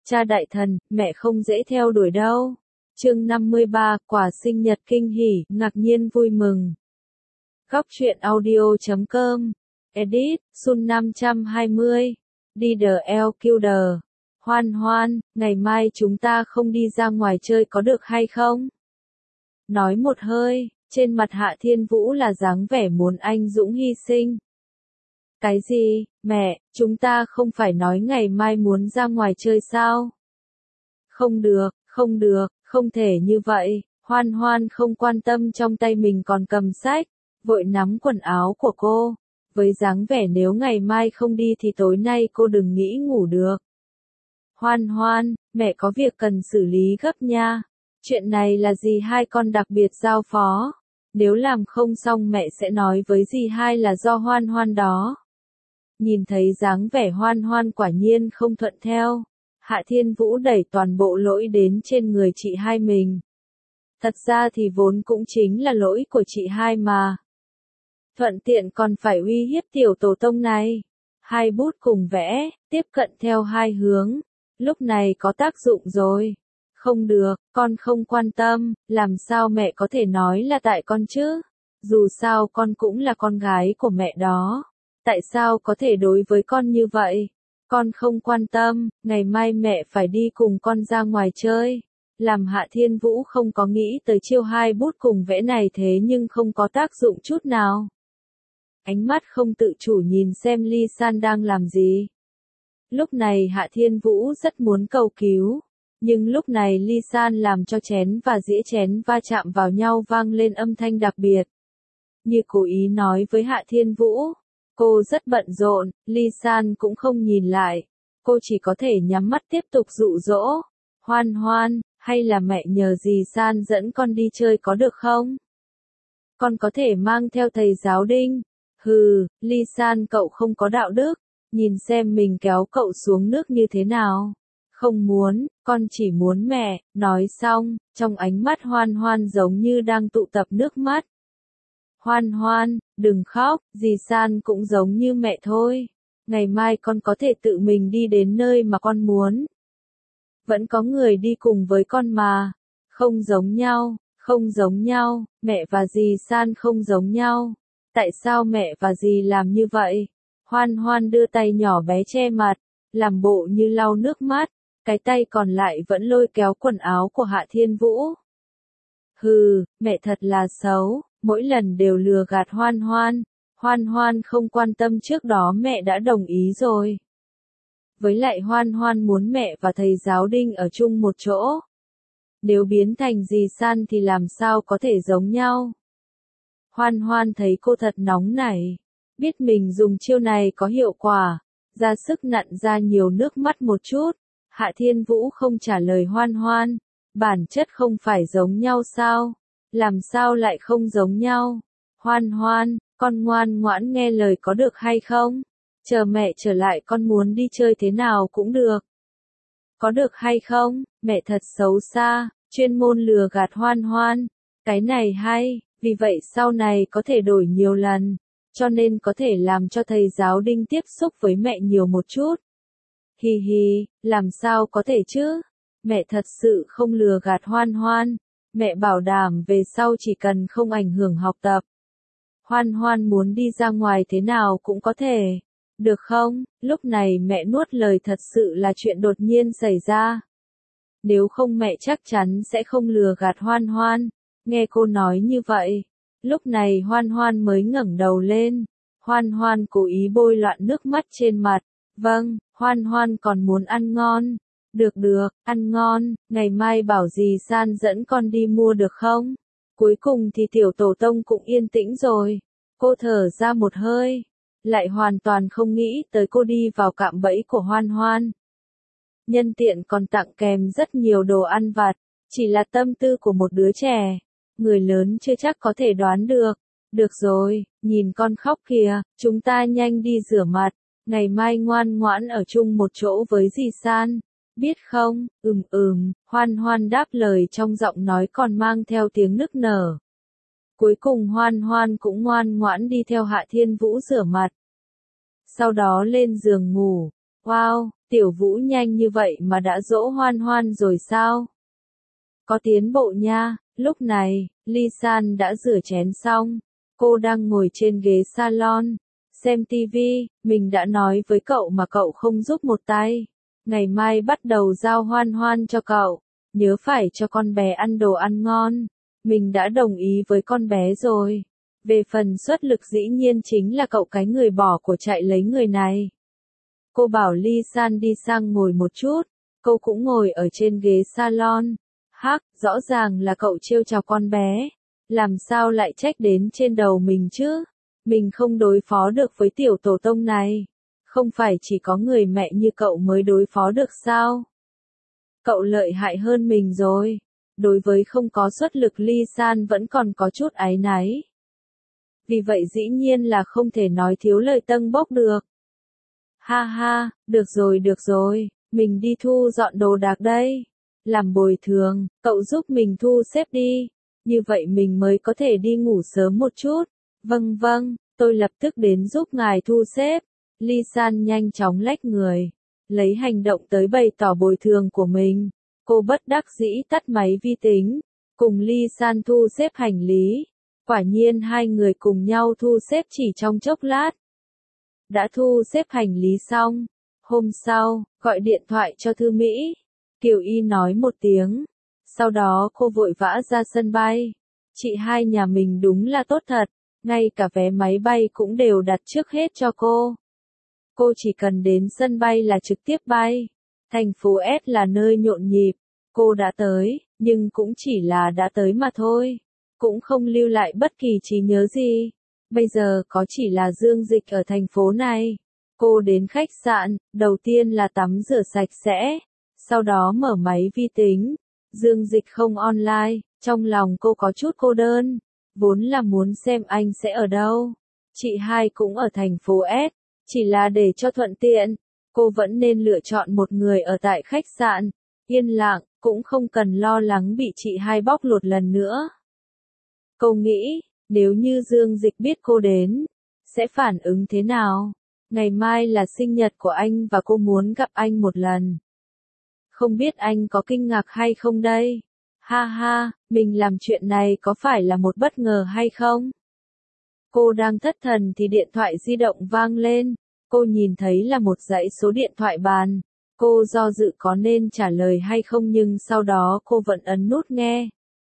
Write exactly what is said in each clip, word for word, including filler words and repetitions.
Cha đại thần, mẹ không dễ theo đuổi đâu. Chương năm mươi ba, quà sinh nhật kinh hỉ, ngạc nhiên vui mừng. Góc truyện audio chấm com. Edit, Sun năm trăm hai mươi. Đi đờ eo kêu đờ. Hoan hoan, ngày mai chúng ta không đi ra ngoài chơi có được hay không? Nói một hơi, trên mặt Hạ Thiên Vũ là dáng vẻ muốn anh dũng hy sinh. Cái gì, mẹ, chúng ta không phải nói ngày mai muốn ra ngoài chơi sao? Không được, không được, không thể như vậy. Hoan hoan không quan tâm trong tay mình còn cầm sách, vội nắm quần áo của cô. Với dáng vẻ nếu ngày mai không đi thì tối nay cô đừng nghĩ ngủ được. Hoan hoan, mẹ có việc cần xử lý gấp nha. Chuyện này là dì hai con đặc biệt giao phó. Nếu làm không xong mẹ sẽ nói với dì hai là do hoan hoan đó. Nhìn thấy dáng vẻ hoan hoan quả nhiên không thuận theo. Hạ Thiên Vũ đẩy toàn bộ lỗi đến trên người chị hai mình. Thật ra thì vốn cũng chính là lỗi của chị hai mà. Thuận tiện còn phải uy hiếp tiểu tổ tông này. Hai bút cùng vẽ, tiếp cận theo hai hướng. Lúc này có tác dụng rồi. Không được, con không quan tâm, làm sao mẹ có thể nói là tại con chứ? Dù sao con cũng là con gái của mẹ đó. Tại sao có thể đối với con như vậy? Con không quan tâm, ngày mai mẹ phải đi cùng con ra ngoài chơi. Làm Hạ Thiên Vũ không có nghĩ tới chiêu hai bút cùng vẽ này thế nhưng không có tác dụng chút nào. Ánh mắt không tự chủ nhìn xem Ly San đang làm gì. Lúc này Hạ Thiên Vũ rất muốn cầu cứu. Nhưng lúc này Ly San làm cho chén và dĩa chén va chạm vào nhau vang lên âm thanh đặc biệt. Như cố ý nói với Hạ Thiên Vũ. Cô rất bận rộn, Ly San cũng không nhìn lại. Cô chỉ có thể nhắm mắt tiếp tục dụ dỗ. Hoan hoan, hay là mẹ nhờ dì San dẫn con đi chơi có được không? Con có thể mang theo thầy giáo Đinh. Hừ, Ly San cậu không có đạo đức. Nhìn xem mình kéo cậu xuống nước như thế nào. Không muốn, con chỉ muốn mẹ. Nói xong, trong ánh mắt hoan hoan giống như đang tụ tập nước mắt. Hoan hoan, đừng khóc, dì San cũng giống như mẹ thôi. Ngày mai con có thể tự mình đi đến nơi mà con muốn. Vẫn có người đi cùng với con mà. Không giống nhau, không giống nhau, mẹ và dì San không giống nhau. Tại sao mẹ và dì làm như vậy? Hoan hoan đưa tay nhỏ bé che mặt, làm bộ như lau nước mắt. Cái tay còn lại vẫn lôi kéo quần áo của Hạ Thiên Vũ. Hừ, mẹ thật là xấu. Mỗi lần đều lừa gạt hoan hoan. Hoan hoan không quan tâm trước đó mẹ đã đồng ý rồi. Với lại hoan hoan muốn mẹ và thầy giáo Đinh ở chung một chỗ. Nếu biến thành dì San thì làm sao có thể giống nhau. Hoan hoan thấy cô thật nóng nảy. Biết mình dùng chiêu này có hiệu quả. Ra sức nặn ra nhiều nước mắt một chút. Hạ Thiên Vũ không trả lời hoan hoan. Bản chất không phải giống nhau sao? Làm sao lại không giống nhau? Hoan hoan, con ngoan ngoãn nghe lời có được hay không? Chờ mẹ trở lại con muốn đi chơi thế nào cũng được. Có được hay không? Mẹ thật xấu xa, chuyên môn lừa gạt hoan hoan. Cái này hay, vì vậy sau này có thể đổi nhiều lần. Cho nên có thể làm cho thầy giáo Đinh tiếp xúc với mẹ nhiều một chút. Hi hi, làm sao có thể chứ? Mẹ thật sự không lừa gạt hoan hoan. Mẹ bảo đảm về sau chỉ cần không ảnh hưởng học tập. Hoan hoan muốn đi ra ngoài thế nào cũng có thể. Được không? Lúc này mẹ nuốt lời thật sự là chuyện đột nhiên xảy ra. Nếu không mẹ chắc chắn sẽ không lừa gạt hoan hoan. Nghe cô nói như vậy. Lúc này hoan hoan mới ngẩng đầu lên. Hoan hoan cố ý bôi loạn nước mắt trên mặt. Vâng, hoan hoan còn muốn ăn ngon. Được được, ăn ngon, ngày mai bảo dì San dẫn con đi mua được không? Cuối cùng thì tiểu tổ tông cũng yên tĩnh rồi. Cô thở ra một hơi. Lại hoàn toàn không nghĩ tới cô đi vào cạm bẫy của hoan hoan. Nhân tiện còn tặng kèm rất nhiều đồ ăn vặt. Chỉ là tâm tư của một đứa trẻ. Người lớn chưa chắc có thể đoán được. Được rồi, nhìn con khóc kìa, chúng ta nhanh đi rửa mặt. Ngày mai ngoan ngoãn ở chung một chỗ với dì San. Biết không, ừm ừm, hoan hoan đáp lời trong giọng nói còn mang theo tiếng nức nở. Cuối cùng hoan hoan cũng ngoan ngoãn đi theo Hạ Thiên Vũ rửa mặt. Sau đó lên giường ngủ, Wow, Tiểu Vũ nhanh như vậy mà đã dỗ Hoan Hoan rồi sao? Có tiến bộ nha. Lúc này, Ly San đã rửa chén xong. Cô đang ngồi trên ghế salon, xem tivi. Mình đã nói với cậu mà cậu không giúp một tay. Ngày mai bắt đầu giao Hoan Hoan cho cậu. Nhớ phải cho con bé ăn đồ ăn ngon. Mình đã đồng ý với con bé rồi. Về phần xuất lực dĩ nhiên chính là cậu cái người bỏ của chạy lấy người này. Cô bảo Ly San đi sang ngồi một chút. Cô cũng ngồi ở trên ghế salon. Hắc, rõ ràng là cậu trêu chào con bé. Làm sao lại trách đến trên đầu mình chứ? Mình không đối phó được với tiểu tổ tông này. Không phải chỉ có người mẹ như cậu mới đối phó được sao? Cậu lợi hại hơn mình rồi. Đối với không có xuất lực Ly San vẫn còn có chút áy náy. Vì vậy dĩ nhiên là không thể nói thiếu lời tâng bốc được. Ha ha, được rồi được rồi, mình đi thu dọn đồ đạc đây. Làm bồi thường, cậu giúp mình thu xếp đi. Như vậy mình mới có thể đi ngủ sớm một chút. Vâng vâng, tôi lập tức đến giúp ngài thu xếp. Ly San nhanh chóng lách người. Lấy hành động tới bày tỏ bồi thường của mình. Cô bất đắc dĩ tắt máy vi tính. Cùng Ly San thu xếp hành lý. Quả nhiên hai người cùng nhau thu xếp chỉ trong chốc lát. Đã thu xếp hành lý xong. Hôm sau, gọi điện thoại cho Thư Mỹ. Kiều Y nói một tiếng. Sau đó cô vội vã ra sân bay. Chị hai nhà mình đúng là tốt thật. Ngay cả vé máy bay cũng đều đặt trước hết cho cô. Cô chỉ cần đến sân bay là trực tiếp bay. Thành phố S là nơi nhộn nhịp. Cô đã tới, nhưng cũng chỉ là đã tới mà thôi. Cũng không lưu lại bất kỳ trí nhớ gì. Bây giờ có chỉ là Dương Dịch ở thành phố này. Cô đến khách sạn, đầu tiên là tắm rửa sạch sẽ. Sau đó mở máy vi tính. Dương Dịch không online, trong lòng cô có chút cô đơn. Vốn là muốn xem anh sẽ ở đâu. Chị hai cũng ở thành phố S. Chỉ là để cho thuận tiện. Cô vẫn nên lựa chọn một người ở tại khách sạn. Yên lặng, cũng không cần lo lắng bị chị hai bóc lột lần nữa. Cô nghĩ, nếu như Dương Dịch biết cô đến, sẽ phản ứng thế nào? Ngày mai là sinh nhật của anh và cô muốn gặp anh một lần. Không biết anh có kinh ngạc hay không đây? Ha ha, mình làm chuyện này có phải là một bất ngờ hay không? Cô đang thất thần thì điện thoại di động vang lên. Cô nhìn thấy là một dãy số điện thoại bàn. Cô do dự có nên trả lời hay không nhưng sau đó cô vẫn ấn nút nghe.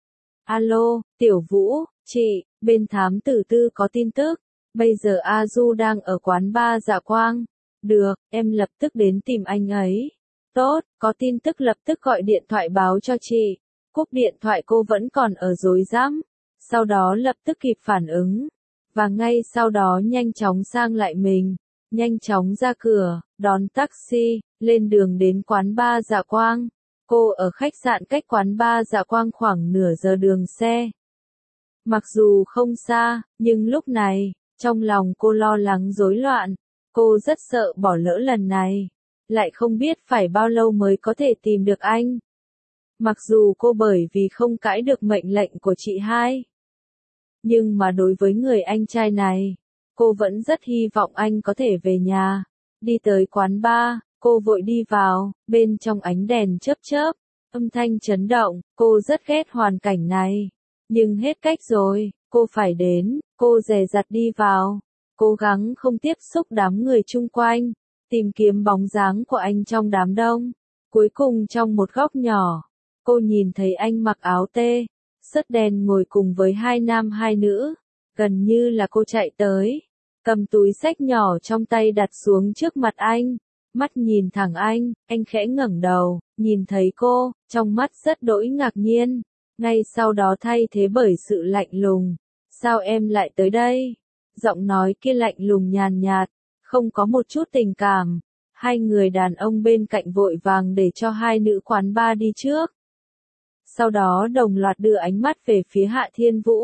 Alo, Tiểu Vũ, chị, bên thám tử tư có tin tức. Bây giờ A Du đang ở quán bar Dạ Quang. Được, em lập tức đến tìm anh ấy. Tốt, có tin tức lập tức gọi điện thoại báo cho chị. Cúp điện thoại cô vẫn còn ở rối rắm. Sau đó lập tức kịp phản ứng. Và ngay sau đó nhanh chóng sang lại mình. Nhanh chóng ra cửa, đón taxi, lên đường đến quán bar Dạ Quang. Cô ở khách sạn cách quán bar Dạ Quang khoảng nửa giờ đường xe. Mặc dù không xa, nhưng lúc này, trong lòng cô lo lắng rối loạn. Cô rất sợ bỏ lỡ lần này. Lại không biết phải bao lâu mới có thể tìm được anh. Mặc dù cô bởi vì không cãi được mệnh lệnh của chị hai. Nhưng mà đối với người anh trai này, cô vẫn rất hy vọng anh có thể về nhà. Đi tới quán bar, cô vội đi vào, bên trong ánh đèn chớp chớp, âm thanh chấn động, cô rất ghét hoàn cảnh này. Nhưng hết cách rồi, cô phải đến, cô dè dặt đi vào, cố gắng không tiếp xúc đám người chung quanh, tìm kiếm bóng dáng của anh trong đám đông. Cuối cùng trong một góc nhỏ, cô nhìn thấy anh mặc áo tê, sớt đen ngồi cùng với hai nam hai nữ, gần như là cô chạy tới, cầm túi xách nhỏ trong tay đặt xuống trước mặt anh, mắt nhìn thẳng anh, anh khẽ ngẩng đầu, nhìn thấy cô, trong mắt rất đỗi ngạc nhiên, ngay sau đó thay thế bởi sự lạnh lùng. Sao em lại tới đây? Giọng nói kia lạnh lùng nhàn nhạt, không có một chút tình cảm. Hai người đàn ông bên cạnh vội vàng để cho hai nữ quán bar đi trước. Sau đó đồng loạt đưa ánh mắt về phía Hạ Thiên Vũ.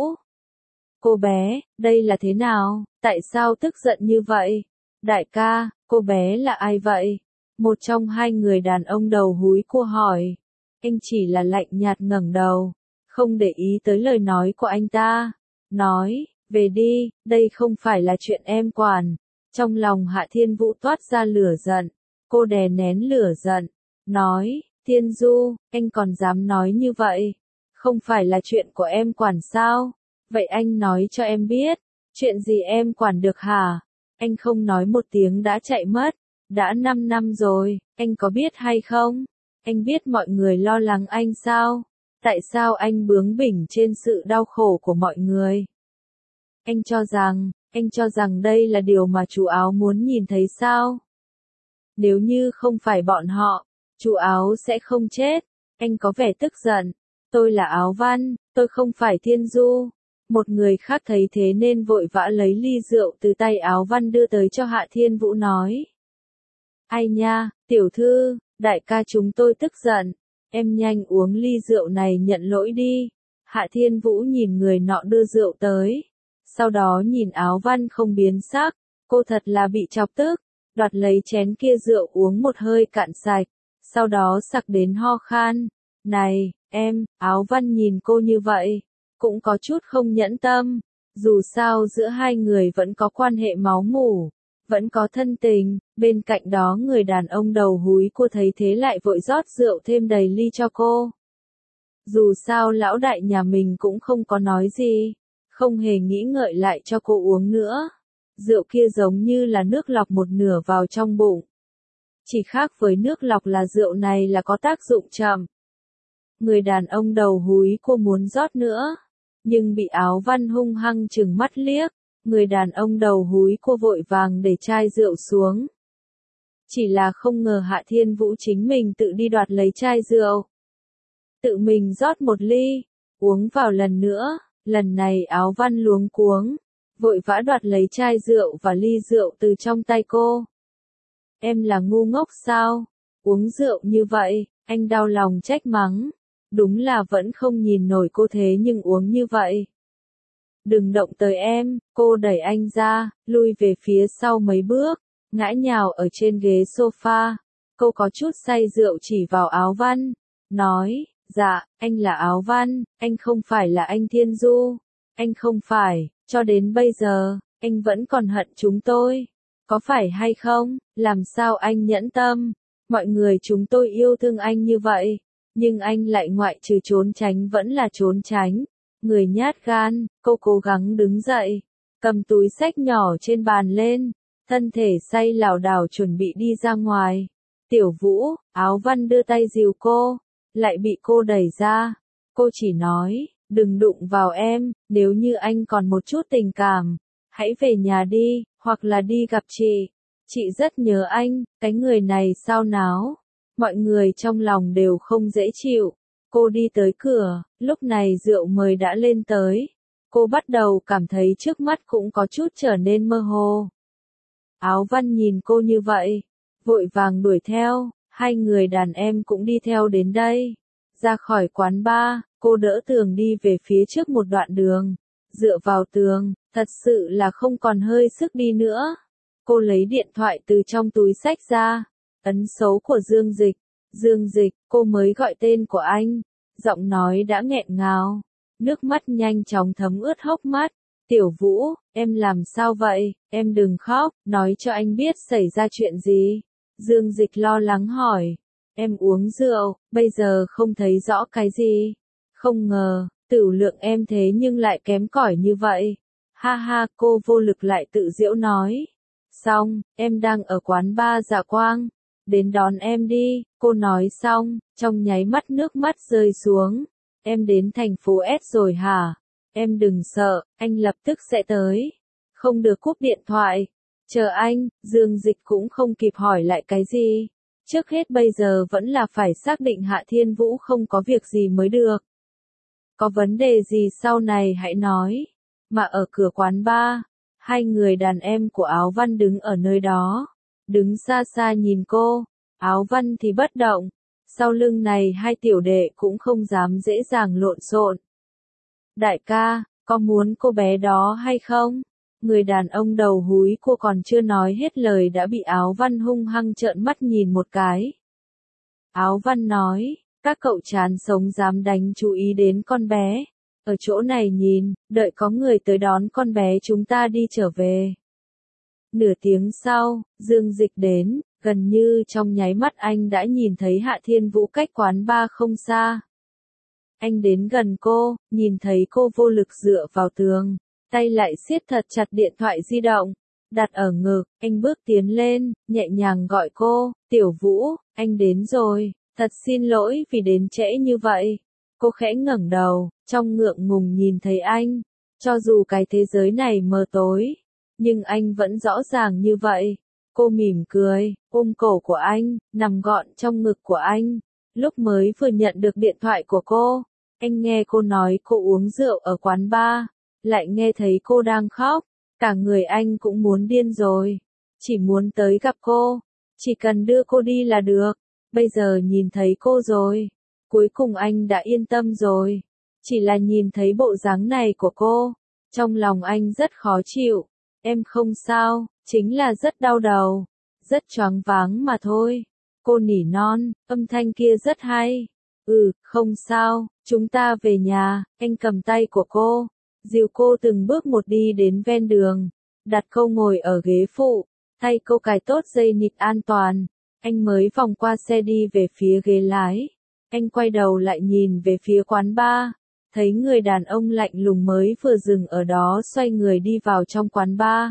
Cô bé, đây là thế nào? Tại sao tức giận như vậy? Đại ca, cô bé là ai vậy? Một trong hai người đàn ông đầu húi cua hỏi. Anh chỉ là lạnh nhạt ngẩng đầu, không để ý tới lời nói của anh ta. Nói, về đi, đây không phải là chuyện em quản. Trong lòng Hạ Thiên Vũ toát ra lửa giận. Cô đè nén lửa giận, nói, Thiên Du, anh còn dám nói như vậy? Không phải là chuyện của em quản sao? Vậy anh nói cho em biết, chuyện gì em quản được hả? Anh không nói một tiếng đã chạy mất, đã năm năm rồi, anh có biết hay không? Anh biết mọi người lo lắng anh sao? Tại sao anh bướng bỉnh trên sự đau khổ của mọi người? Anh cho rằng, anh cho rằng đây là điều mà chú áo muốn nhìn thấy sao? Nếu như không phải bọn họ, chú áo sẽ không chết. Anh có vẻ tức giận. Tôi là Áo Văn, tôi không phải Thiên Du. Một người khác thấy thế nên vội vã lấy ly rượu từ tay Áo Văn đưa tới cho Hạ Thiên Vũ nói. Ai nha, tiểu thư, đại ca chúng tôi tức giận. Em nhanh uống ly rượu này nhận lỗi đi. Hạ Thiên Vũ nhìn người nọ đưa rượu tới. Sau đó nhìn Áo Văn không biến sắc. Cô thật là bị chọc tức. Đoạt lấy chén kia rượu uống một hơi cạn sạch. Sau đó sặc đến ho khan. Này, em, Áo Văn nhìn cô như vậy. Cũng có chút không nhẫn tâm. Dù sao giữa hai người vẫn có quan hệ máu mủ. Vẫn có thân tình. Bên cạnh đó người đàn ông đầu húi cô thấy thế lại vội rót rượu thêm đầy ly cho cô. Dù sao lão đại nhà mình cũng không có nói gì. Không hề nghĩ ngợi lại cho cô uống nữa. Rượu kia giống như là nước lọc một nửa vào trong bụng. Chỉ khác với nước lọc là rượu này là có tác dụng chậm. Người đàn ông đầu húi cô muốn rót nữa. Nhưng bị Áo Văn hung hăng trừng mắt liếc. Người đàn ông đầu húi cô vội vàng để chai rượu xuống. Chỉ là không ngờ Hạ Thiên Vũ chính mình tự đi đoạt lấy chai rượu. Tự mình rót một ly. Uống vào lần nữa. Lần này Áo Văn luống cuống. Vội vã đoạt lấy chai rượu và ly rượu từ trong tay cô. Em là ngu ngốc sao? Uống rượu như vậy, anh đau lòng trách mắng. Đúng là vẫn không nhìn nổi cô thế nhưng uống như vậy. Đừng động tới em, cô đẩy anh ra, lui về phía sau mấy bước, ngã nhào ở trên ghế sofa. Cô có chút say rượu chỉ vào Áo Văn, nói, dạ, anh là Áo Văn, anh không phải là anh Thiên Du. Anh không phải, cho đến bây giờ, anh vẫn còn hận chúng tôi. Có phải hay không, làm sao anh nhẫn tâm? Mọi người chúng tôi yêu thương anh như vậy, nhưng anh lại ngoại trừ trốn tránh vẫn là trốn tránh. Người nhát gan, cô cố gắng đứng dậy, cầm túi xách nhỏ trên bàn lên, thân thể say lảo đảo chuẩn bị đi ra ngoài. Tiểu Vũ, Áo Văn đưa tay dìu cô, lại bị cô đẩy ra. Cô chỉ nói, đừng đụng vào em, nếu như anh còn một chút tình cảm, hãy về nhà đi, hoặc là đi gặp chị. Chị rất nhớ anh, cái người này sao náo. Mọi người trong lòng đều không dễ chịu. Cô đi tới cửa, lúc này rượu mời đã lên tới. Cô bắt đầu cảm thấy trước mắt cũng có chút trở nên mơ hồ. Áo Văn nhìn cô như vậy, vội vàng đuổi theo, hai người đàn em cũng đi theo đến đây. Ra khỏi quán bar, cô đỡ tường đi về phía trước một đoạn đường. Dựa vào tường, thật sự là không còn hơi sức đi nữa. Cô lấy điện thoại từ trong túi xách ra, ấn số của Dương Dịch. Dương Dịch, cô mới gọi tên của anh. Giọng nói đã nghẹn ngào. Nước mắt nhanh chóng thấm ướt hốc mắt. Tiểu Vũ, em làm sao vậy? Em đừng khóc, nói cho anh biết xảy ra chuyện gì. Dương Dịch lo lắng hỏi. Em uống rượu, bây giờ không thấy rõ cái gì. Không ngờ, tửu lượng em thế nhưng lại kém cỏi như vậy. Ha ha, cô vô lực lại tự giễu nói. Xong, em đang ở quán bar Dạ Quang. Đến đón em đi, cô nói xong, trong nháy mắt nước mắt rơi xuống. Em đến thành phố S rồi hả? Em đừng sợ, anh lập tức sẽ tới. Không được cúp điện thoại. Chờ anh, Dương Dịch cũng không kịp hỏi lại cái gì. Trước hết bây giờ vẫn là phải xác định Hạ Thiên Vũ không có việc gì mới được. Có vấn đề gì sau này hãy nói. Mà ở cửa quán bar, hai người đàn em của Áo Văn đứng ở nơi đó. Đứng xa xa nhìn cô, Áo Văn thì bất động. Sau lưng này hai tiểu đệ cũng không dám dễ dàng lộn xộn. Đại ca, có muốn cô bé đó hay không? Người đàn ông đầu húi cô còn chưa nói hết lời đã bị Áo Văn hung hăng trợn mắt nhìn một cái. Áo Văn nói, các cậu chán sống dám đánh chú ý đến con bé. Ở chỗ này nhìn, đợi có người tới đón con bé chúng ta đi trở về. Nửa tiếng sau, Dương Dịch đến, Gần như trong nháy mắt anh đã nhìn thấy Hạ Thiên Vũ cách quán bar không xa. Anh đến gần cô, nhìn thấy cô vô lực dựa vào tường, tay lại siết thật chặt điện thoại di động, đặt ở ngực, anh bước tiến lên, nhẹ nhàng gọi cô, Tiểu Vũ, anh đến rồi, thật xin lỗi vì đến trễ như vậy. Cô khẽ ngẩng đầu, trong ngượng ngùng nhìn thấy anh, cho dù cái thế giới này mờ tối, nhưng anh vẫn rõ ràng như vậy. Cô mỉm cười, ôm cổ của anh, nằm gọn trong ngực của anh. Lúc mới vừa nhận được điện thoại của cô, anh nghe cô nói cô uống rượu ở quán bar, lại nghe thấy cô đang khóc, cả người anh cũng muốn điên rồi, chỉ muốn tới gặp cô, chỉ cần đưa cô đi là được. Bây giờ nhìn thấy cô rồi, cuối cùng anh đã yên tâm rồi, chỉ là nhìn thấy bộ dáng này của cô, trong lòng anh rất khó chịu. Em không sao, chính là rất đau đầu, rất choáng váng mà thôi. Cô nỉ non, âm thanh kia rất hay. Ừ, không sao, chúng ta về nhà. Anh cầm tay của cô, dìu cô từng bước một đi đến ven đường, đặt cô ngồi ở ghế phụ, thay cô cài tốt dây nịt an toàn. Anh mới vòng qua xe đi về phía ghế lái. Anh quay đầu lại nhìn về phía quán bar, thấy người đàn ông lạnh lùng mới vừa dừng ở đó xoay người đi vào trong quán bar.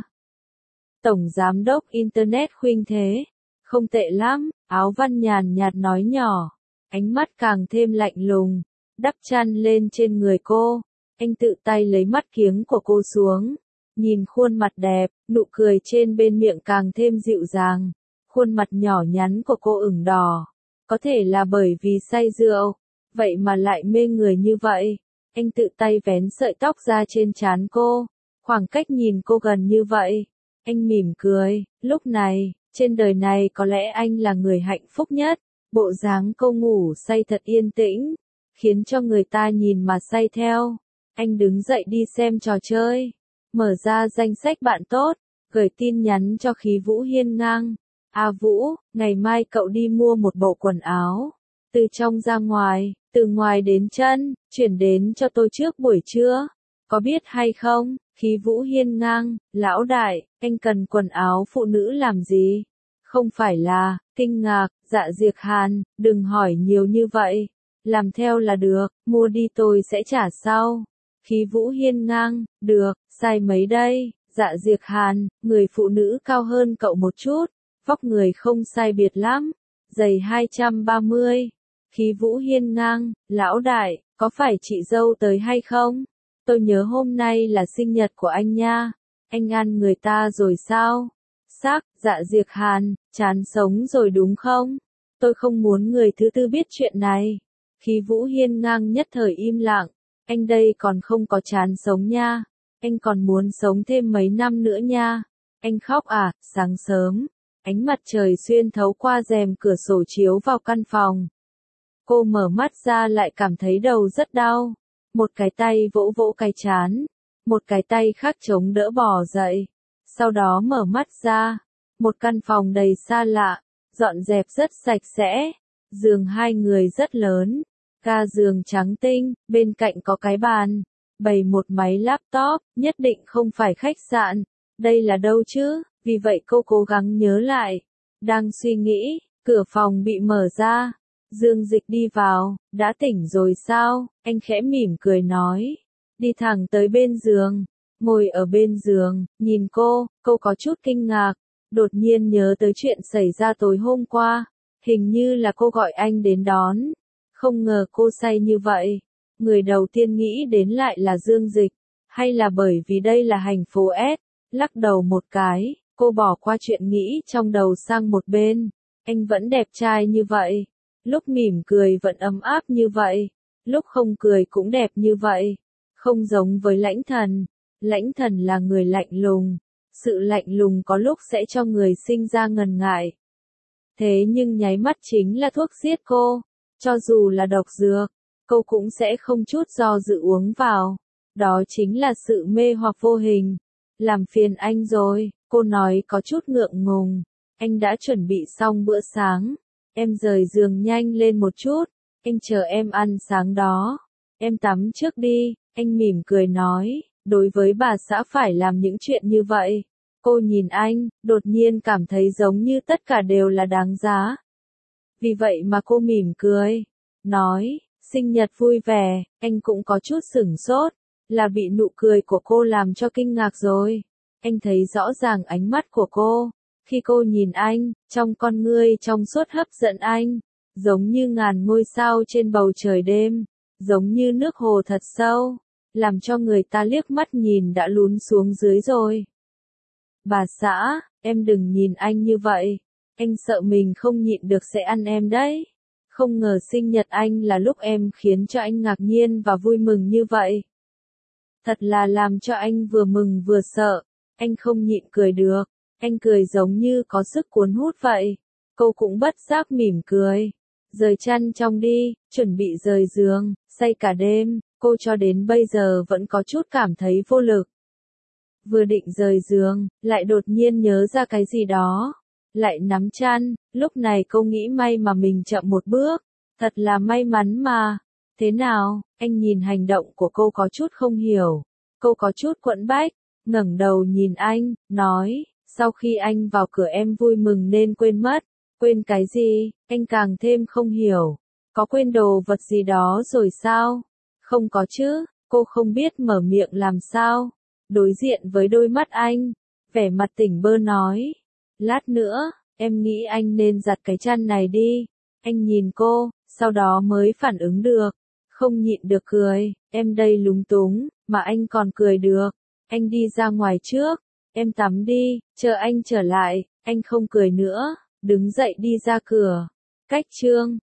Tổng giám đốc Internet Khuynh Thế, không tệ lắm, áo văn nhàn nhạt nói nhỏ, ánh mắt càng thêm lạnh lùng, đắp chăn lên trên người cô. Anh tự tay lấy mắt kiếng của cô xuống, nhìn khuôn mặt đẹp, nụ cười trên bên miệng càng thêm dịu dàng, khuôn mặt nhỏ nhắn của cô ửng đỏ, có thể là bởi vì say rượu, vậy mà lại mê người như vậy. Anh tự tay vén sợi tóc ra trên trán cô, khoảng cách nhìn cô gần như vậy. Anh mỉm cười, lúc này, trên đời này có lẽ anh là người hạnh phúc nhất. Bộ dáng cô ngủ say thật yên tĩnh, khiến cho người ta nhìn mà say theo. Anh đứng dậy đi xem trò chơi, mở ra danh sách bạn tốt, gửi tin nhắn cho Khí Vũ hiên ngang. À Vũ, ngày mai cậu đi mua một bộ quần áo, từ trong ra ngoài, từ ngoài đến chân, chuyển đến cho tôi trước buổi trưa, có biết hay không? Khí Vũ hiên ngang, lão đại, anh cần quần áo phụ nữ làm gì? Không phải là, kinh ngạc, Dạ Diệc Hàn, đừng hỏi nhiều như vậy, làm theo là được, mua đi tôi sẽ trả sau. Khí Vũ hiên ngang, được, sai mấy đây? Dạ Diệc Hàn, người phụ nữ cao hơn cậu một chút, vóc người không sai biệt lắm, giày hai trăm ba mươi. Khí Vũ hiên ngang, lão đại, có phải chị dâu tới hay không? Tôi nhớ hôm nay là sinh nhật của anh nha. Anh ăn người ta rồi sao? Xác, Dạ Diệc Hàn, chán sống rồi đúng không? Tôi không muốn người thứ tư biết chuyện này. Khí Vũ hiên ngang nhất thời im lặng. Anh đây còn không có chán sống nha. Anh còn muốn sống thêm mấy năm nữa nha. Anh khóc à? Sáng sớm, ánh mặt trời xuyên thấu qua rèm cửa sổ chiếu vào căn phòng. Cô mở mắt ra lại cảm thấy đầu rất đau. Một cái tay vỗ vỗ cái trán, một cái tay khác chống đỡ bò dậy. Sau đó mở mắt ra, một căn phòng đầy xa lạ, dọn dẹp rất sạch sẽ, giường hai người rất lớn, ga giường trắng tinh, bên cạnh có cái bàn, bày một máy laptop, nhất định không phải khách sạn, đây là đâu chứ? Vì vậy cô cố gắng nhớ lại, đang suy nghĩ, cửa phòng bị mở ra. Dương Dịch đi vào, đã tỉnh rồi sao? Anh khẽ mỉm cười nói, đi thẳng tới bên giường, ngồi ở bên giường, nhìn cô, cô có chút kinh ngạc, đột nhiên nhớ tới chuyện xảy ra tối hôm qua, hình như là cô gọi anh đến đón, không ngờ cô say như vậy. Người đầu tiên nghĩ đến lại là Dương Dịch, hay là bởi vì đây là thành phố S, lắc đầu một cái, cô bỏ qua chuyện nghĩ trong đầu sang một bên, anh vẫn đẹp trai như vậy. Lúc mỉm cười vẫn ấm áp như vậy, lúc không cười cũng đẹp như vậy, không giống với Lãnh Thần. Lãnh Thần là người lạnh lùng, sự lạnh lùng có lúc sẽ cho người sinh ra ngần ngại. Thế nhưng nháy mắt chính là thuốc giết cô, cho dù là độc dược, cô cũng sẽ không chút do dự uống vào. Đó chính là sự mê hoặc vô hình. Làm phiền anh rồi, cô nói có chút ngượng ngùng. Anh đã chuẩn bị xong bữa sáng. Em rời giường nhanh lên một chút, anh chờ em ăn sáng đó. Em tắm trước đi, anh mỉm cười nói, đối với bà xã phải làm những chuyện như vậy. Cô nhìn anh, đột nhiên cảm thấy giống như tất cả đều là đáng giá. Vì vậy mà cô mỉm cười, nói, sinh nhật vui vẻ. Anh cũng có chút sửng sốt, là bị nụ cười của cô làm cho kinh ngạc rồi. Anh thấy rõ ràng ánh mắt của cô, khi cô nhìn anh, trong con ngươi trong suốt hấp dẫn anh, giống như ngàn ngôi sao trên bầu trời đêm, giống như nước hồ thật sâu, làm cho người ta liếc mắt nhìn đã lún xuống dưới rồi. Bà xã, em đừng nhìn anh như vậy, anh sợ mình không nhịn được sẽ ăn em đấy. Không ngờ sinh nhật anh là lúc em khiến cho anh ngạc nhiên và vui mừng như vậy. Thật là làm cho anh vừa mừng vừa sợ, anh không nhịn cười được, anh cười giống như có sức cuốn hút vậy. Cô cũng bất giác mỉm cười, rời chăn trong đi, chuẩn bị rời giường, say cả đêm, cô cho đến bây giờ vẫn có chút cảm thấy vô lực. Vừa định rời giường, lại đột nhiên nhớ ra cái gì đó, lại nắm chăn, lúc này cô nghĩ may mà mình chậm một bước, thật là may mắn mà. Thế nào, anh nhìn hành động của cô có chút không hiểu, cô có chút quẫn bách, ngẩng đầu nhìn anh, nói, sau khi anh vào cửa em vui mừng nên quên mất. Quên cái gì, anh càng thêm không hiểu, có quên đồ vật gì đó rồi sao? Không có chứ, cô không biết mở miệng làm sao. Đối diện với đôi mắt anh, vẻ mặt tỉnh bơ nói, lát nữa, em nghĩ anh nên giặt cái chăn này đi. Anh nhìn cô, sau đó mới phản ứng được, không nhịn được cười, em đây lúng túng, mà anh còn cười được. Anh đi ra ngoài trước, em tắm đi, chờ anh trở lại. Anh không cười nữa, đứng dậy đi ra cửa. Cách chương